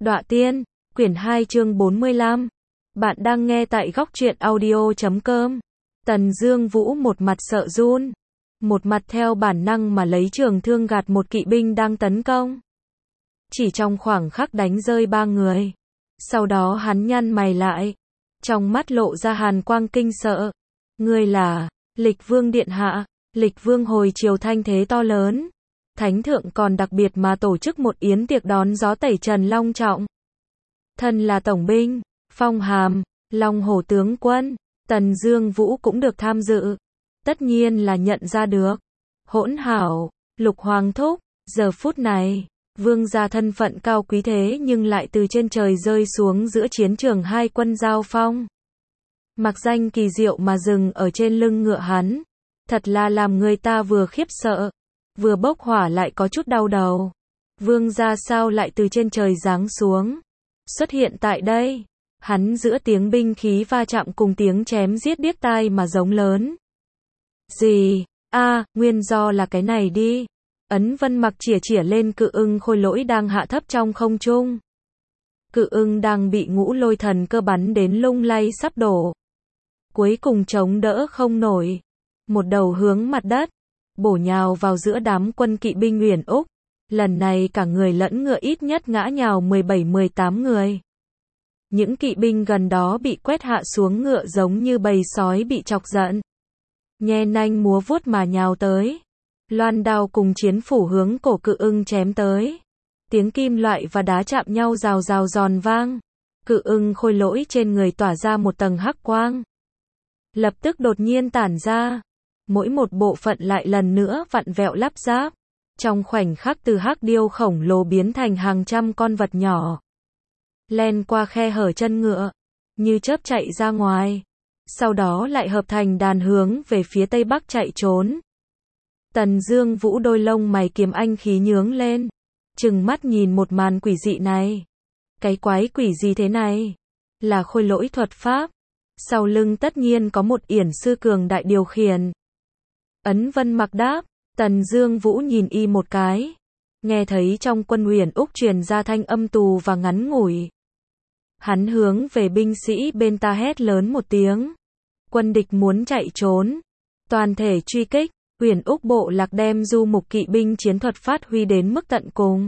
Đọa Tiên, quyển 2 chương 45. Bạn đang nghe tại góc truyện audio.com. Tần Dương Vũ một mặt sợ run, một mặt theo bản năng mà lấy trường thương gạt một kỵ binh đang tấn công. Chỉ trong khoảng khắc đánh rơi 3 người. Sau đó hắn nhăn mày lại, trong mắt lộ ra hàn quang kinh sợ. Ngươi là Lịch Vương điện hạ. Lịch Vương hồi chiều thanh thế to lớn. Thánh thượng còn đặc biệt mà tổ chức một yến tiệc đón gió tẩy trần long trọng. Thân là tổng binh, phong hàm Long Hổ tướng quân, Tần Dương Vũ cũng được tham dự. Tất nhiên là nhận ra được. Hỗn hảo, Lục Hoàng thúc, giờ phút này, vương gia thân phận cao quý thế nhưng lại từ trên trời rơi xuống giữa chiến trường hai quân giao phong. Mặc danh kỳ diệu mà dừng ở trên lưng ngựa hắn, thật là làm người ta vừa khiếp sợ, vừa bốc hỏa lại có chút đau đầu. Vương gia sao lại từ trên trời giáng xuống, xuất hiện tại đây? Hắn giữa tiếng binh khí va chạm cùng tiếng chém giết điếc tai mà giống lớn. Gì? Nguyên do là cái này đi. Ấn Vân Mặc chỉa lên Cự Ưng Khôi Lỗi đang hạ thấp trong không trung. Cự Ưng đang bị Ngũ Lôi Thần Cơ bắn đến lung lay sắp đổ. Cuối cùng chống đỡ không nổi, một đầu hướng mặt đất, bổ nhào vào giữa đám quân kỵ binh Uyển Úc. Lần này cả người lẫn ngựa ít nhất ngã nhào 17-18 người. Những kỵ binh gần đó bị quét hạ xuống ngựa giống như bầy sói bị chọc giận. Nhe nanh múa vuốt mà nhào tới. Loan đao cùng chiến phủ hướng cổ Cự Ưng chém tới. Tiếng kim loại và đá chạm nhau rào rào giòn vang. Cự Ưng Khôi Lỗi trên người tỏa ra một tầng hắc quang. Lập tức đột nhiên tản ra. Mỗi một bộ phận lại lần nữa vặn vẹo lắp ráp. Trong khoảnh khắc từ hắc điêu khổng lồ biến thành hàng trăm con vật nhỏ. Len qua khe hở chân ngựa, như chớp chạy ra ngoài. Sau đó lại hợp thành đàn hướng về phía tây bắc chạy trốn. Tần Dương Vũ đôi lông mày kiếm anh khí nhướng lên, trừng mắt nhìn một màn quỷ dị này. Cái quái quỷ gì thế này? Là khôi lỗi thuật pháp. Sau lưng tất nhiên có một yển sư cường đại điều khiển. Ấn Vân Mặc đáp. Tần Dương Vũ nhìn y một cái, nghe thấy trong quân Uyển Úc truyền ra thanh âm tù và ngắn ngủi. Hắn hướng về binh sĩ bên ta hét lớn một tiếng. Quân địch muốn chạy trốn, toàn thể truy kích. Uyển Úc bộ lạc đem du mục kỵ binh chiến thuật phát huy đến mức tận cùng.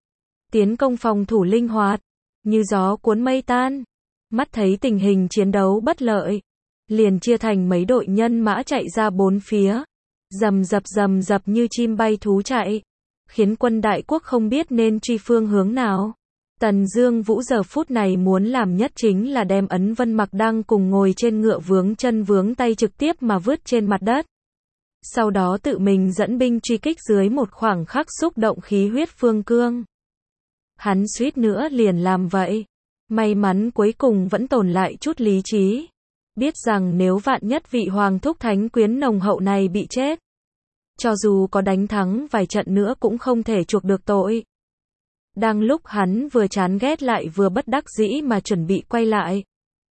Tiến công phòng thủ linh hoạt, như gió cuốn mây tan. Mắt thấy tình hình chiến đấu bất lợi, liền chia thành mấy đội nhân mã chạy ra bốn phía. Rầm rập như chim bay thú chạy, khiến quân đại quốc không biết nên truy phương hướng nào. Tần Dương Vũ giờ phút này muốn làm nhất chính là đem Ấn Vân Mặc đang cùng ngồi trên ngựa vướng chân vướng tay trực tiếp mà vứt trên mặt đất. Sau đó tự mình dẫn binh truy kích dưới một khoảng khắc xúc động khí huyết phương cương. Hắn suýt nữa liền làm vậy. May mắn cuối cùng vẫn tồn lại chút lý trí. Biết rằng nếu vạn nhất vị hoàng thúc thánh quyến nồng hậu này bị chết, cho dù có đánh thắng vài trận nữa cũng không thể chuộc được tội. Đang lúc hắn vừa chán ghét lại vừa bất đắc dĩ mà chuẩn bị quay lại,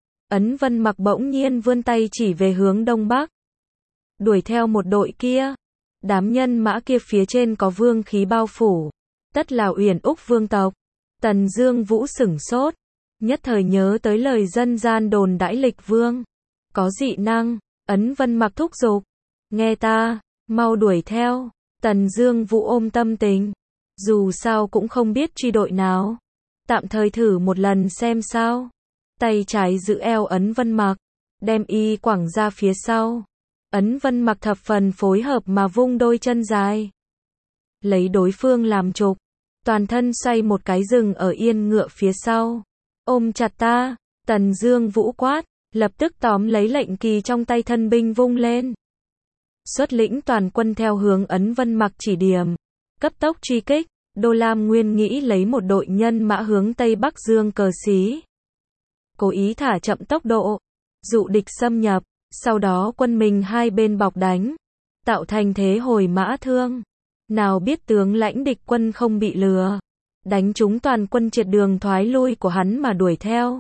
Ấn Vân Mặc bỗng nhiên vươn tay chỉ về hướng đông bắc. Đuổi theo một đội kia. Đám nhân mã kia phía trên có vương khí bao phủ. Tất là Uyển Úc vương tộc. Tần Dương Vũ sửng sốt, nhất thời nhớ tới lời dân gian đồn đãi Lịch Vương có dị năng. Ấn Vân Mặc thúc giục, nghe ta, mau đuổi theo. Tần Dương Vũ ôm tâm tình, dù sao cũng không biết truy đội nào, tạm thời thử một lần xem sao. Tay trái giữ eo Ấn Vân Mặc, đem y quẳng ra phía sau. Ấn Vân Mặc thập phần phối hợp mà vung đôi chân dài, lấy đối phương làm trục, toàn thân xoay một cái dừng ở yên ngựa phía sau. Ôm chặt ta. Tần Dương Vũ quát, lập tức tóm lấy lệnh kỳ trong tay thân binh vung lên. Xuất lĩnh toàn quân theo hướng Ấn Vân Mặc chỉ điểm, cấp tốc truy kích. Đô Lam Nguyên nghĩ lấy một đội nhân mã hướng Tây Bắc dương cờ xí, cố ý thả chậm tốc độ, dụ địch xâm nhập, sau đó quân mình hai bên bọc đánh, tạo thành thế hồi mã thương. Nào biết tướng lãnh địch quân không bị lừa, đánh trúng toàn quân triệt đường thoái lui của hắn mà đuổi theo.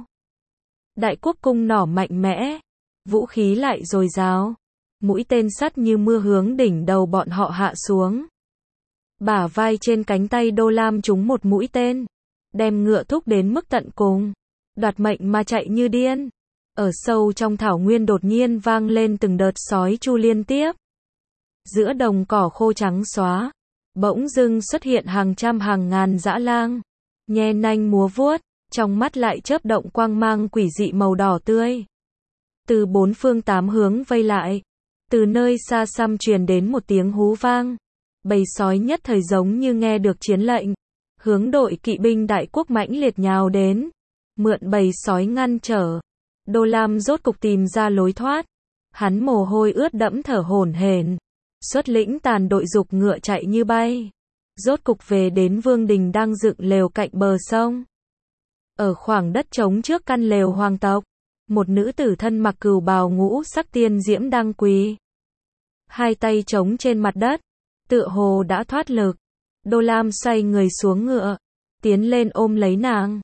Đại quốc cung nỏ mạnh mẽ, vũ khí lại dồi dào, mũi tên sắt như mưa hướng đỉnh đầu bọn họ hạ xuống. Bả vai trên cánh tay Đô Lam trúng một mũi tên, đem ngựa thúc đến mức tận cùng, đoạt mệnh mà chạy như điên. Ở sâu trong thảo nguyên đột nhiên vang lên từng đợt sói chu liên tiếp. Giữa đồng cỏ khô trắng xóa, bỗng dưng xuất hiện hàng trăm hàng ngàn dã lang, nhe nanh múa vuốt, trong mắt lại chớp động quang mang quỷ dị màu đỏ tươi. Từ bốn phương tám hướng vây lại, từ nơi xa xăm truyền đến một tiếng hú vang. Bầy sói nhất thời giống như nghe được chiến lệnh, hướng đội kỵ binh đại quốc mãnh liệt nhào đến, mượn bầy sói ngăn trở. Đô Lam rốt cục tìm ra lối thoát, hắn mồ hôi ướt đẫm thở hổn hển, xuất lĩnh tàn đội dục ngựa chạy như bay, rốt cục về đến vương đình đang dựng lều cạnh bờ sông. Ở khoảng đất trống trước căn lều hoàng tộc, một nữ tử thân mặc cừu bào ngũ sắc tiên diễm đang quỳ, hai tay trống trên mặt đất, tựa hồ đã thoát lực. Đô Lam xoay người xuống ngựa, tiến lên ôm lấy nàng.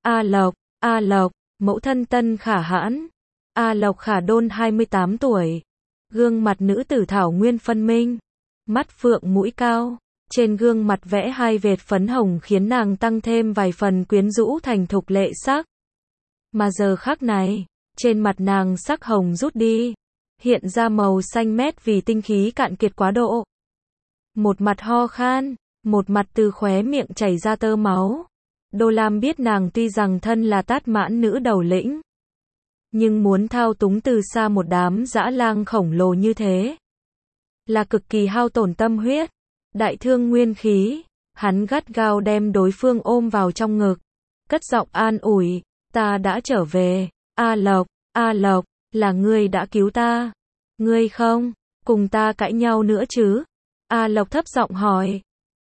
A Lộc, mẫu thân Tân Khả Hãn. A Lộc Khả Đôn 28 tuổi, gương mặt nữ tử thảo nguyên phân minh, mắt phượng mũi cao, trên gương mặt vẽ hai vệt phấn hồng khiến nàng tăng thêm vài phần quyến rũ thành thục lệ sắc. Mà giờ khắc này, trên mặt nàng sắc hồng rút đi, hiện ra màu xanh mét vì tinh khí cạn kiệt quá độ. Một mặt ho khan, một mặt từ khóe miệng chảy ra tơ máu. Đô Lam biết nàng tuy rằng thân là Tát Mãn nữ đầu lĩnh, nhưng muốn thao túng từ xa một đám dã lang khổng lồ như thế, là cực kỳ hao tổn tâm huyết, đại thương nguyên khí. Hắn gắt gao đem đối phương ôm vào trong ngực, cất giọng an ủi, ta đã trở về, A Lộc, là ngươi đã cứu ta. Ngươi không cùng ta cãi nhau nữa chứ? A Lộc thấp giọng hỏi.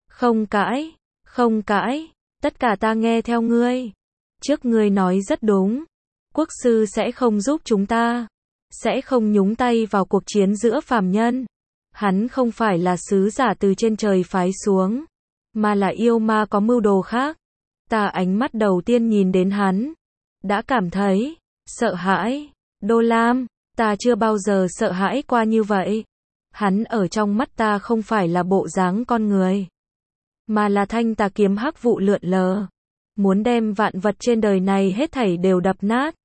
Không cãi, tất cả ta nghe theo ngươi. Trước ngươi nói rất đúng, quốc sư sẽ không giúp chúng ta, sẽ không nhúng tay vào cuộc chiến giữa phàm nhân. Hắn không phải là sứ giả từ trên trời phái xuống, mà là yêu ma có mưu đồ khác. Ta ánh mắt đầu tiên nhìn đến hắn, đã cảm thấy sợ hãi. Đô Lam, ta chưa bao giờ sợ hãi qua như vậy. Hắn ở trong mắt ta không phải là bộ dáng con người, mà là thanh tà kiếm hắc vụ lượn lờ, muốn đem vạn vật trên đời này hết thảy đều đập nát.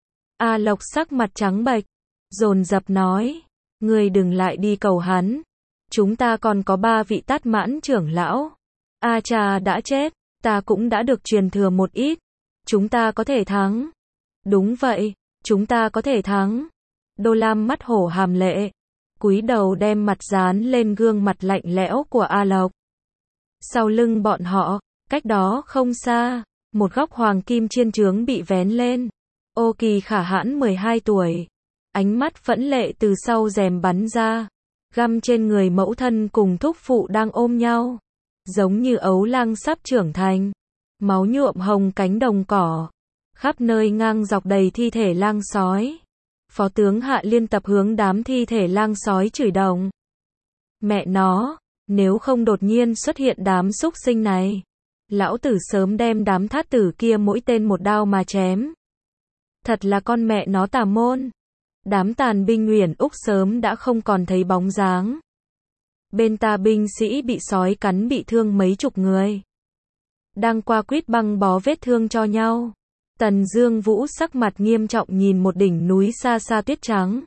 A Lộc sắc mặt trắng bệch, dồn dập nói, ngươi đừng lại đi cầu hắn. Chúng ta còn có 3 vị Tát Mãn trưởng lão. A Trà đã chết, ta cũng đã được truyền thừa một ít. Chúng ta có thể thắng. Đúng vậy, chúng ta có thể thắng. Đô Lam mắt hổ hàm lệ, cúi đầu đem mặt dán lên gương mặt lạnh lẽo của A Lộc. Sau lưng bọn họ, cách đó không xa, một góc hoàng kim chiên trướng bị vén lên. Ô Kỳ Khả Hãn 12 tuổi, ánh mắt phẫn lệ từ sau rèm bắn ra, găm trên người mẫu thân cùng thúc phụ đang ôm nhau, giống như ấu lang sắp trưởng thành. Máu nhuộm hồng cánh đồng cỏ, khắp nơi ngang dọc đầy thi thể lang sói. Phó tướng Hạ Liên tập hướng đám thi thể lang sói chửi đồng. Mẹ nó, nếu không đột nhiên xuất hiện đám súc sinh này, lão tử sớm đem đám thát tử kia mỗi tên một đao mà chém. Thật là con mẹ nó tà môn. Đám tàn binh Uyển Úc sớm đã không còn thấy bóng dáng. Bên ta binh sĩ bị sói cắn bị thương mấy chục người, đang qua quýt băng bó vết thương cho nhau. Tần Dương Vũ sắc mặt nghiêm trọng nhìn một đỉnh núi xa xa tuyết trắng.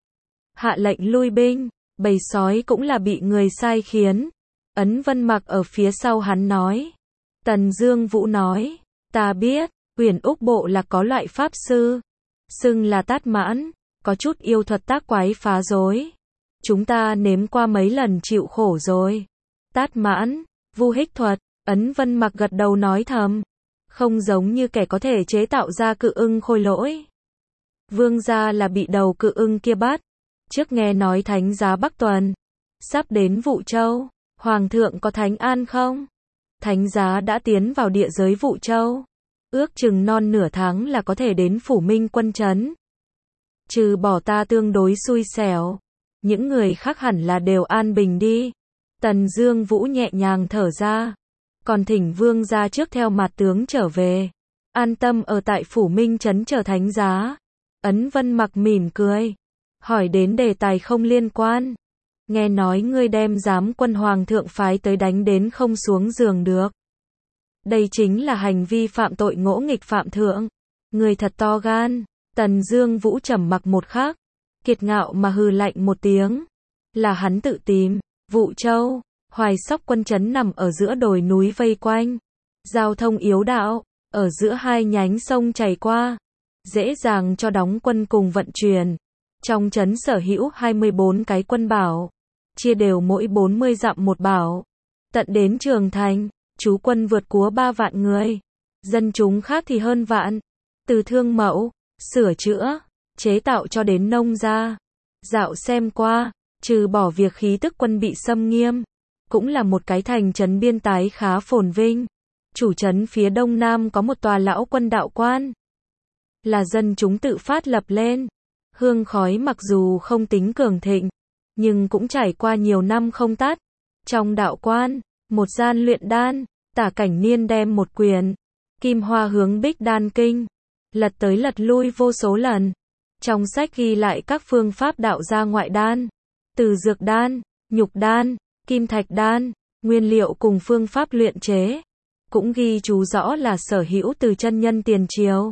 Hạ lệnh lui binh, bầy sói cũng là bị người sai khiến. Ấn Vân Mặc ở phía sau hắn nói. Tần Dương Vũ nói, ta biết, Uyển Úc bộ là có loại pháp sư, xưng là Tát Mãn, có chút yêu thuật tác quái phá rối. Chúng ta nếm qua mấy lần chịu khổ rồi. Tát Mãn, vu hích thuật, Ấn Vân Mặc gật đầu nói thầm. Không giống như kẻ có thể chế tạo ra cự ưng khôi lỗi. Vương gia là bị đầu cự ưng kia bắt. Trước nghe nói thánh giá Bắc Tuần sắp đến Vũ Châu, Hoàng thượng có thánh an không? Thánh giá đã tiến vào địa giới Vũ Châu, ước chừng non nửa tháng là có thể đến Phủ Minh Quân trấn. Trừ bỏ ta tương đối xui xẻo, những người khác hẳn là đều an bình đi. Tần Dương Vũ nhẹ nhàng thở ra. Còn thỉnh vương gia trước theo mặt tướng trở về, an tâm ở tại Phủ Minh trấn chờ thánh giá. Ấn Vân Mặc mỉm cười, hỏi đến đề tài không liên quan. Nghe nói ngươi đem giám quân hoàng thượng phái tới đánh đến không xuống giường được. Đây chính là hành vi phạm tội ngỗ nghịch phạm thượng. Người thật to gan. Tần Dương Vũ trầm mặc một khắc, kiệt ngạo mà hừ lạnh một tiếng. Là hắn tự tìm. Vũ Châu, Hoài Sóc quân trấn nằm ở giữa đồi núi vây quanh. Giao thông yếu đạo, ở giữa hai nhánh sông chảy qua, dễ dàng cho đóng quân cùng vận chuyển. Trong trấn sở hữu 24 cái quân bảo, chia đều mỗi 40 dặm một bảo. Tận đến Trường Thành, trú quân vượt quá 3 vạn người. Dân chúng khác thì hơn vạn. Từ thương mẫu, sửa chữa, chế tạo cho đến nông gia. Dạo xem qua, trừ bỏ việc khí tức quân bị xâm nghiêm, cũng là một cái thành trấn biên tái khá phồn vinh. Chủ trấn phía đông nam có một tòa lão quân đạo quan, là dân chúng tự phát lập lên. Hương khói mặc dù không tính cường thịnh, nhưng cũng trải qua nhiều năm không tắt. Trong đạo quan, một gian luyện đan, Tả Cảnh Niên đem một quyển Kim Hoa Hướng Bích Đan Kinh, lật tới lật lui vô số lần. Trong sách ghi lại các phương pháp đạo gia ngoại đan, từ dược đan, nhục đan, kim thạch đan, nguyên liệu cùng phương pháp luyện chế. Cũng ghi chú rõ là sở hữu từ chân nhân tiền triều.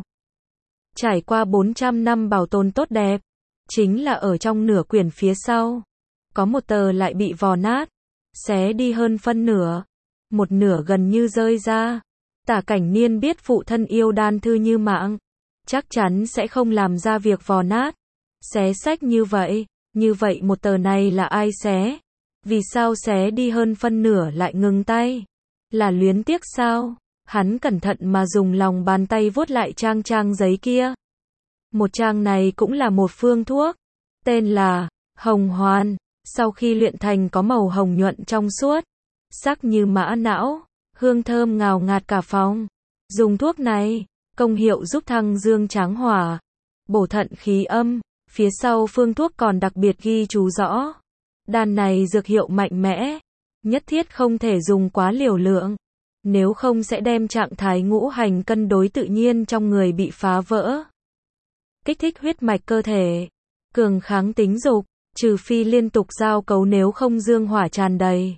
Trải qua 400 năm bảo tồn tốt đẹp. Chính là ở trong nửa quyển phía sau, có một tờ lại bị vò nát, xé đi hơn phân nửa. Một nửa gần như rơi ra. Tả Cảnh Niên biết phụ thân yêu đan thư như mạng, chắc chắn sẽ không làm ra việc vò nát, xé sách như vậy. Như vậy một tờ này là ai xé? Vì sao xé đi hơn phân nửa lại ngừng tay? Là luyến tiếc sao? Hắn cẩn thận mà dùng lòng bàn tay vuốt lại trang giấy kia. Một trang này cũng là một phương thuốc, tên là Hồng Hoàn, sau khi luyện thành có màu hồng nhuận trong suốt, sắc như mã não, hương thơm ngào ngạt cả phòng. Dùng thuốc này, công hiệu giúp thăng dương tráng hỏa, bổ thận khí âm. Phía sau phương thuốc còn đặc biệt ghi chú rõ, đan này dược hiệu mạnh mẽ, nhất thiết không thể dùng quá liều lượng, nếu không sẽ đem trạng thái ngũ hành cân đối tự nhiên trong người bị phá vỡ. Kích thích huyết mạch cơ thể, cường kháng tính dục, trừ phi liên tục giao cấu, nếu không dương hỏa tràn đầy.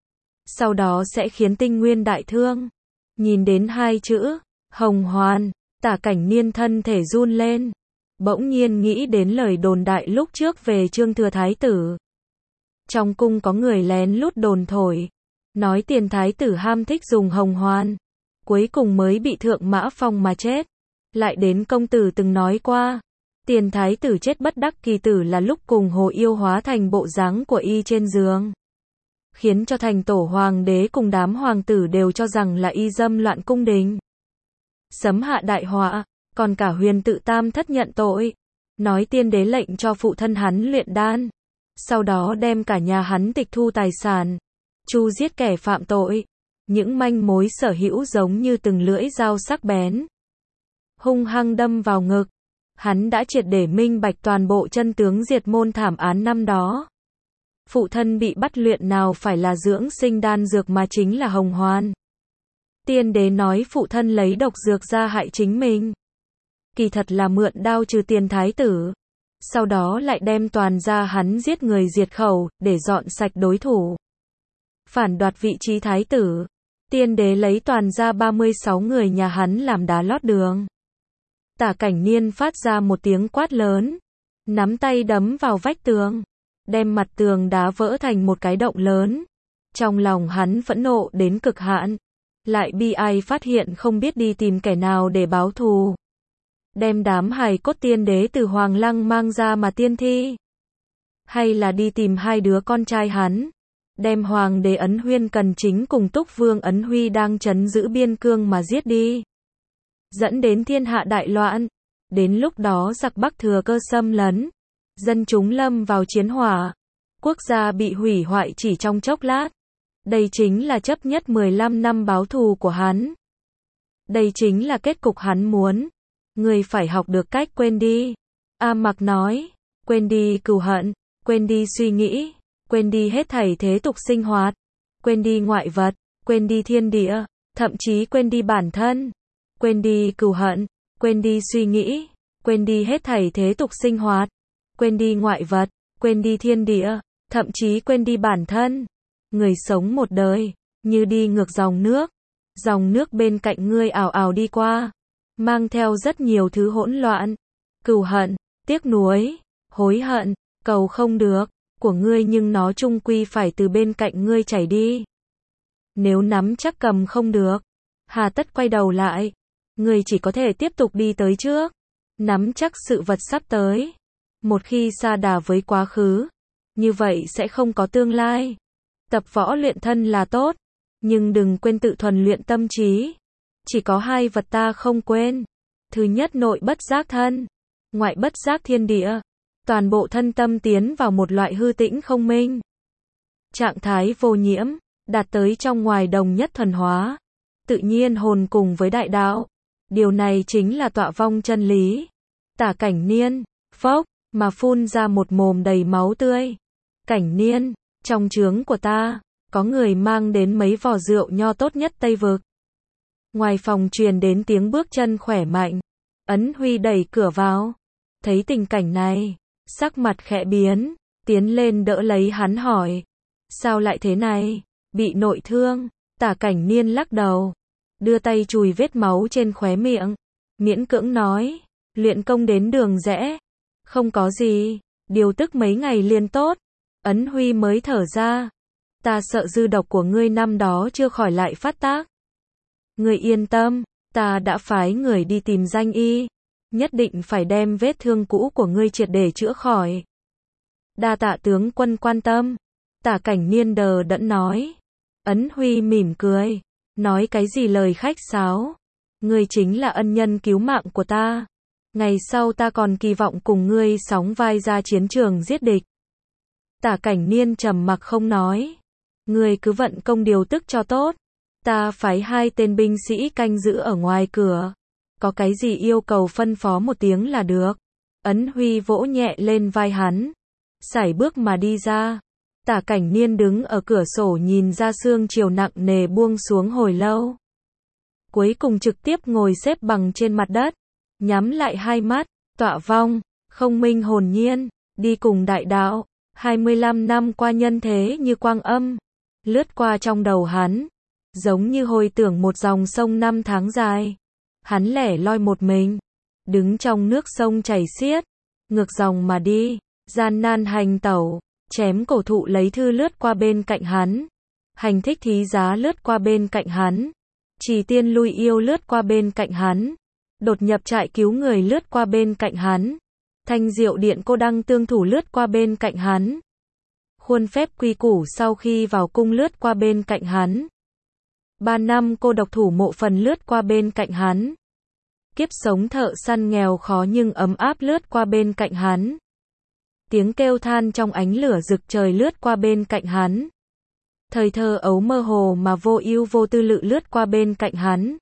Sau đó sẽ khiến tinh nguyên đại thương. Nhìn đến hai chữ Hồng Hoàn, Tả Cảnh Niên thân thể run lên. Bỗng nhiên nghĩ đến lời đồn đại lúc trước về Trương Thừa Thái tử. Trong cung có người lén lút đồn thổi, nói tiền thái tử ham thích dùng hồng hoàn, cuối cùng mới bị Thượng Mã Phong mà chết. Lại đến công tử từng nói qua, tiền thái tử chết bất đắc kỳ tử là lúc cùng Hồ Yêu hóa thành bộ dáng của y trên giường, khiến cho thành tổ hoàng đế cùng đám hoàng tử đều cho rằng là y dâm loạn cung đình, sấm hạ đại họa. Còn cả Huyền Tự Tam thất nhận tội, nói tiên đế lệnh cho phụ thân hắn luyện đan, sau đó đem cả nhà hắn tịch thu tài sản, chu giết kẻ phạm tội. Những manh mối sở hữu giống như từng lưỡi dao sắc bén, hung hăng đâm vào ngực. Hắn đã triệt để minh bạch toàn bộ chân tướng diệt môn thảm án năm đó. Phụ thân bị bắt luyện nào phải là dưỡng sinh đan dược mà chính là hồng hoàn. Tiên đế nói phụ thân lấy độc dược ra hại chính mình, kỳ thật là mượn đao trừ tiền thái tử, sau đó lại đem toàn gia hắn giết người diệt khẩu, để dọn sạch đối thủ, phản đoạt vị trí thái tử. Tiên đế lấy toàn gia 36 người nhà hắn làm đá lót đường. Tả Cảnh Niên phát ra một tiếng quát lớn, nắm tay đấm vào vách tường, đem mặt tường đá vỡ thành một cái động lớn. Trong lòng hắn phẫn nộ đến cực hạn, lại bi ai phát hiện không biết đi tìm kẻ nào để báo thù. Đem đám hài cốt tiên đế từ Hoàng Lăng mang ra mà tiên thi, hay là đi tìm hai đứa con trai hắn, đem Hoàng đế Ấn Huyên Cần Chính cùng Túc Vương Ấn Huy đang trấn giữ biên cương mà giết đi, dẫn đến thiên hạ đại loạn. Đến lúc đó giặc Bắc thừa cơ xâm lấn, dân chúng lâm vào chiến hỏa, quốc gia bị hủy hoại chỉ trong chốc lát. Đây chính là chấp nhất 15 năm báo thù của hắn. Đây chính là kết cục hắn muốn. Người phải học được cách quên đi. A Mặc nói, quên đi cừu hận, quên đi suy nghĩ, quên đi hết thảy thế tục sinh hoạt, quên đi ngoại vật, quên đi thiên địa, thậm chí quên đi bản thân. Quên đi cừu hận, quên đi suy nghĩ, quên đi hết thảy thế tục sinh hoạt, quên đi ngoại vật, quên đi thiên địa, thậm chí quên đi bản thân. Người sống một đời, như đi ngược dòng nước, Dòng nước bên cạnh ngươi ào ào đi qua, mang theo rất nhiều thứ hỗn loạn, cừu hận, tiếc nuối, hối hận, cầu không được, của ngươi nhưng nó chung quy phải từ bên cạnh ngươi chảy đi. Nếu nắm chắc cầm không được, hà tất quay đầu lại, ngươi chỉ có thể tiếp tục đi tới trước, nắm chắc sự vật sắp tới. Một khi sa đà với quá khứ, như vậy sẽ không có tương lai. Tập võ luyện thân là tốt, nhưng đừng quên tự thuần luyện tâm trí. Chỉ có hai vật ta không quên. Thứ nhất nội bất giác thân, ngoại bất giác thiên địa. Toàn bộ thân tâm tiến vào một loại hư tĩnh không minh. Trạng thái vô nhiễm, đạt tới trong ngoài đồng nhất thuần hóa. Tự nhiên hồn cùng với đại đạo. Điều này chính là tọa vong chân lý. Tả Cảnh Niên, phốc, mà phun ra một mồm đầy máu tươi. Cảnh Niên, trong trướng của ta, có người mang đến mấy vò rượu nho tốt nhất Tây Vực. Ngoài phòng truyền đến tiếng bước chân khỏe mạnh. Ấn Huy đẩy cửa vào. Thấy tình cảnh này, sắc mặt khẽ biến, tiến lên đỡ lấy hắn hỏi. Sao lại thế này? Bị nội thương? Tả Cảnh Niên lắc đầu, đưa tay chùi vết máu trên khóe miệng, miễn cưỡng nói, luyện công đến đường rẽ. Không có gì, điều tức mấy ngày liền tốt. Ấn Huy mới thở ra. Ta sợ dư độc của ngươi năm đó chưa khỏi lại phát tác. Ngươi yên tâm, ta đã phái người đi tìm danh y, nhất định phải đem vết thương cũ của ngươi triệt để chữa khỏi. Đa tạ tướng quân quan tâm. Tả Cảnh Niên đờ đẫn nói. Ấn Huy mỉm cười, nói cái gì lời khách sáo. Ngươi chính là ân nhân cứu mạng của ta. Ngày sau ta còn kỳ vọng cùng ngươi sóng vai ra chiến trường giết địch. Tả Cảnh Niên trầm mặc không nói. Ngươi cứ vận công điều tức cho tốt. Ta phái 2 tên binh sĩ canh giữ ở ngoài cửa. Có cái gì yêu cầu phân phó một tiếng là được. Ấn Huy vỗ nhẹ lên vai hắn, sải bước mà đi ra. Tả Cảnh Niên đứng ở cửa sổ nhìn ra sương chiều nặng nề buông xuống hồi lâu. Cuối cùng trực tiếp ngồi xếp bằng trên mặt đất, nhắm lại hai mắt, tọa vong, không minh hồn nhiên, đi cùng đại đạo. 25 năm qua nhân thế như quang âm, lướt qua trong đầu hắn, giống như hồi tưởng một dòng sông năm tháng dài. Hắn lẻ loi một mình, đứng trong nước sông chảy xiết, ngược dòng mà đi, gian nan hành tẩu, chém cổ thụ lấy thư lướt qua bên cạnh hắn, hành thích thí giá lướt qua bên cạnh hắn, trì tiên lui yêu lướt qua bên cạnh hắn, đột nhập trại cứu người lướt qua bên cạnh hắn, thanh diệu điện cô đăng tương thủ lướt qua bên cạnh hắn, khuôn phép quy củ sau khi vào cung lướt qua bên cạnh hắn. 3 năm cô độc thủ mộ phần lướt qua bên cạnh hắn. Kiếp sống thợ săn nghèo khó nhưng ấm áp lướt qua bên cạnh hắn. Tiếng kêu than trong ánh lửa rực trời lướt qua bên cạnh hắn. Thời thơ ấu mơ hồ mà vô ưu vô tư lự lướt qua bên cạnh hắn.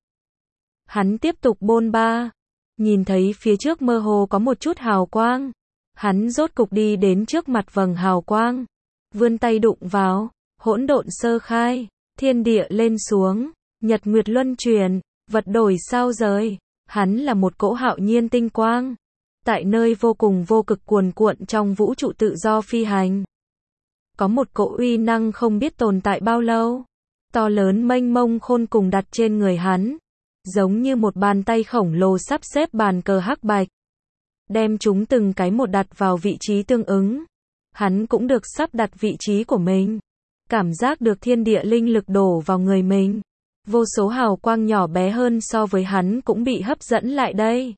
Hắn tiếp tục bôn ba, nhìn thấy phía trước mơ hồ có một chút hào quang. Hắn rốt cục đi đến trước mặt vầng hào quang, vươn tay đụng vào, hỗn độn sơ khai, thiên địa lên xuống, nhật nguyệt luân chuyển, vật đổi sao rời. Hắn là một cỗ hạo nhiên tinh quang, tại nơi vô cùng vô cực cuồn cuộn trong vũ trụ tự do phi hành. Có một cỗ uy năng không biết tồn tại bao lâu, to lớn mênh mông khôn cùng đặt trên người hắn, giống như một bàn tay khổng lồ sắp xếp bàn cờ hắc bạch, đem chúng từng cái một đặt vào vị trí tương ứng. Hắn cũng được sắp đặt vị trí của mình, cảm giác được thiên địa linh lực đổ vào người mình. Vô số hào quang nhỏ bé hơn so với hắn cũng bị hấp dẫn lại đây.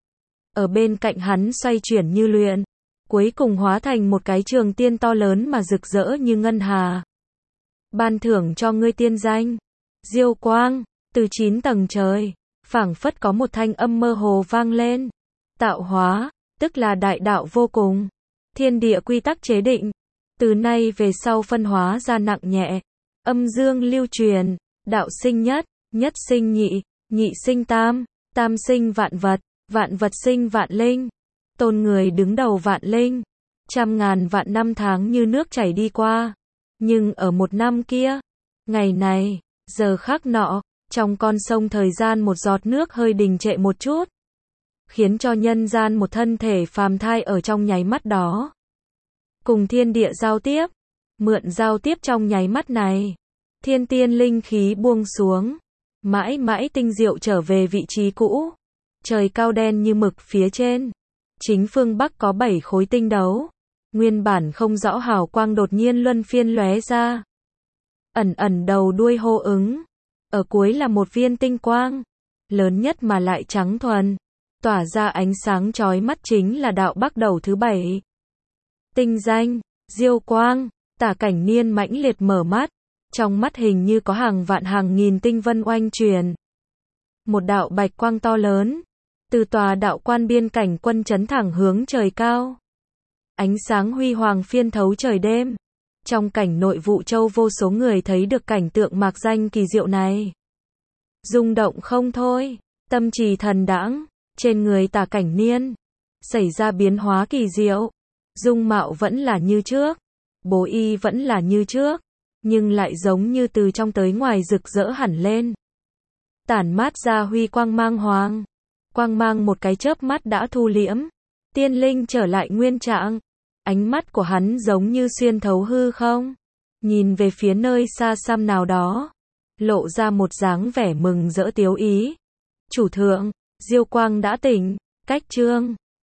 Ở bên cạnh hắn xoay chuyển như luyện, cuối cùng hóa thành một cái trường tiên to lớn mà rực rỡ như ngân hà. Ban thưởng cho ngươi tiên danh, Diêu Quang, từ 9 tầng trời, phảng phất có một thanh âm mơ hồ vang lên. Tạo hóa, tức là đại đạo vô cùng. Thiên địa quy tắc chế định, từ nay về sau phân hóa ra nặng nhẹ, âm dương lưu truyền. Đạo sinh nhất, nhất sinh nhị, nhị sinh tam, tam sinh vạn vật sinh vạn linh. Tôn người đứng đầu vạn linh. Trăm ngàn vạn năm tháng như nước chảy đi qua. Nhưng ở một năm kia, ngày này, giờ khắc nọ, trong con sông thời gian một giọt nước hơi đình trệ một chút, khiến cho nhân gian một thân thể phàm thai ở trong nháy mắt đó. Cùng thiên địa giao tiếp, mượn giao tiếp trong nháy mắt này. Thiên tiên linh khí buông xuống, mãi mãi tinh diệu trở về vị trí cũ. Trời cao đen như mực phía trên. Chính phương Bắc có 7 khối tinh đấu. Nguyên bản không rõ hào quang đột nhiên luân phiên lóe ra. Ẩn ẩn đầu đuôi hô ứng. Ở cuối là một viên tinh quang. Lớn nhất mà lại trắng thuần. Tỏa ra ánh sáng chói mắt chính là đạo bắc đầu thứ 7. Tinh danh, Diêu Quang. Tả Cảnh Niên mãnh liệt mở mắt. Trong mắt hình như có hàng vạn hàng nghìn tinh vân oanh truyền. Một đạo bạch quang to lớn. Từ tòa đạo quan biên cảnh quân chấn thẳng hướng trời cao. Ánh sáng huy hoàng phiên thấu trời đêm. Trong cảnh nội vụ châu vô số người thấy được cảnh tượng mạc danh kỳ diệu này. Rung động không thôi. Tâm trì thần đãng. Trên người Tả Cảnh Niên xảy ra biến hóa kỳ diệu. Dung mạo vẫn là như trước. Bố y vẫn là như trước. Nhưng lại giống như từ trong tới ngoài rực rỡ hẳn lên. Tản mát ra huy quang mang hoàng. Quang mang một cái chớp mắt đã thu liễm. Tiên linh trở lại nguyên trạng. Ánh mắt của hắn giống như xuyên thấu hư không. Nhìn về phía nơi xa xăm nào đó. Lộ ra một dáng vẻ mừng rỡ tiếu ý. Chủ thượng, Diêu Quang đã tỉnh. Cách chương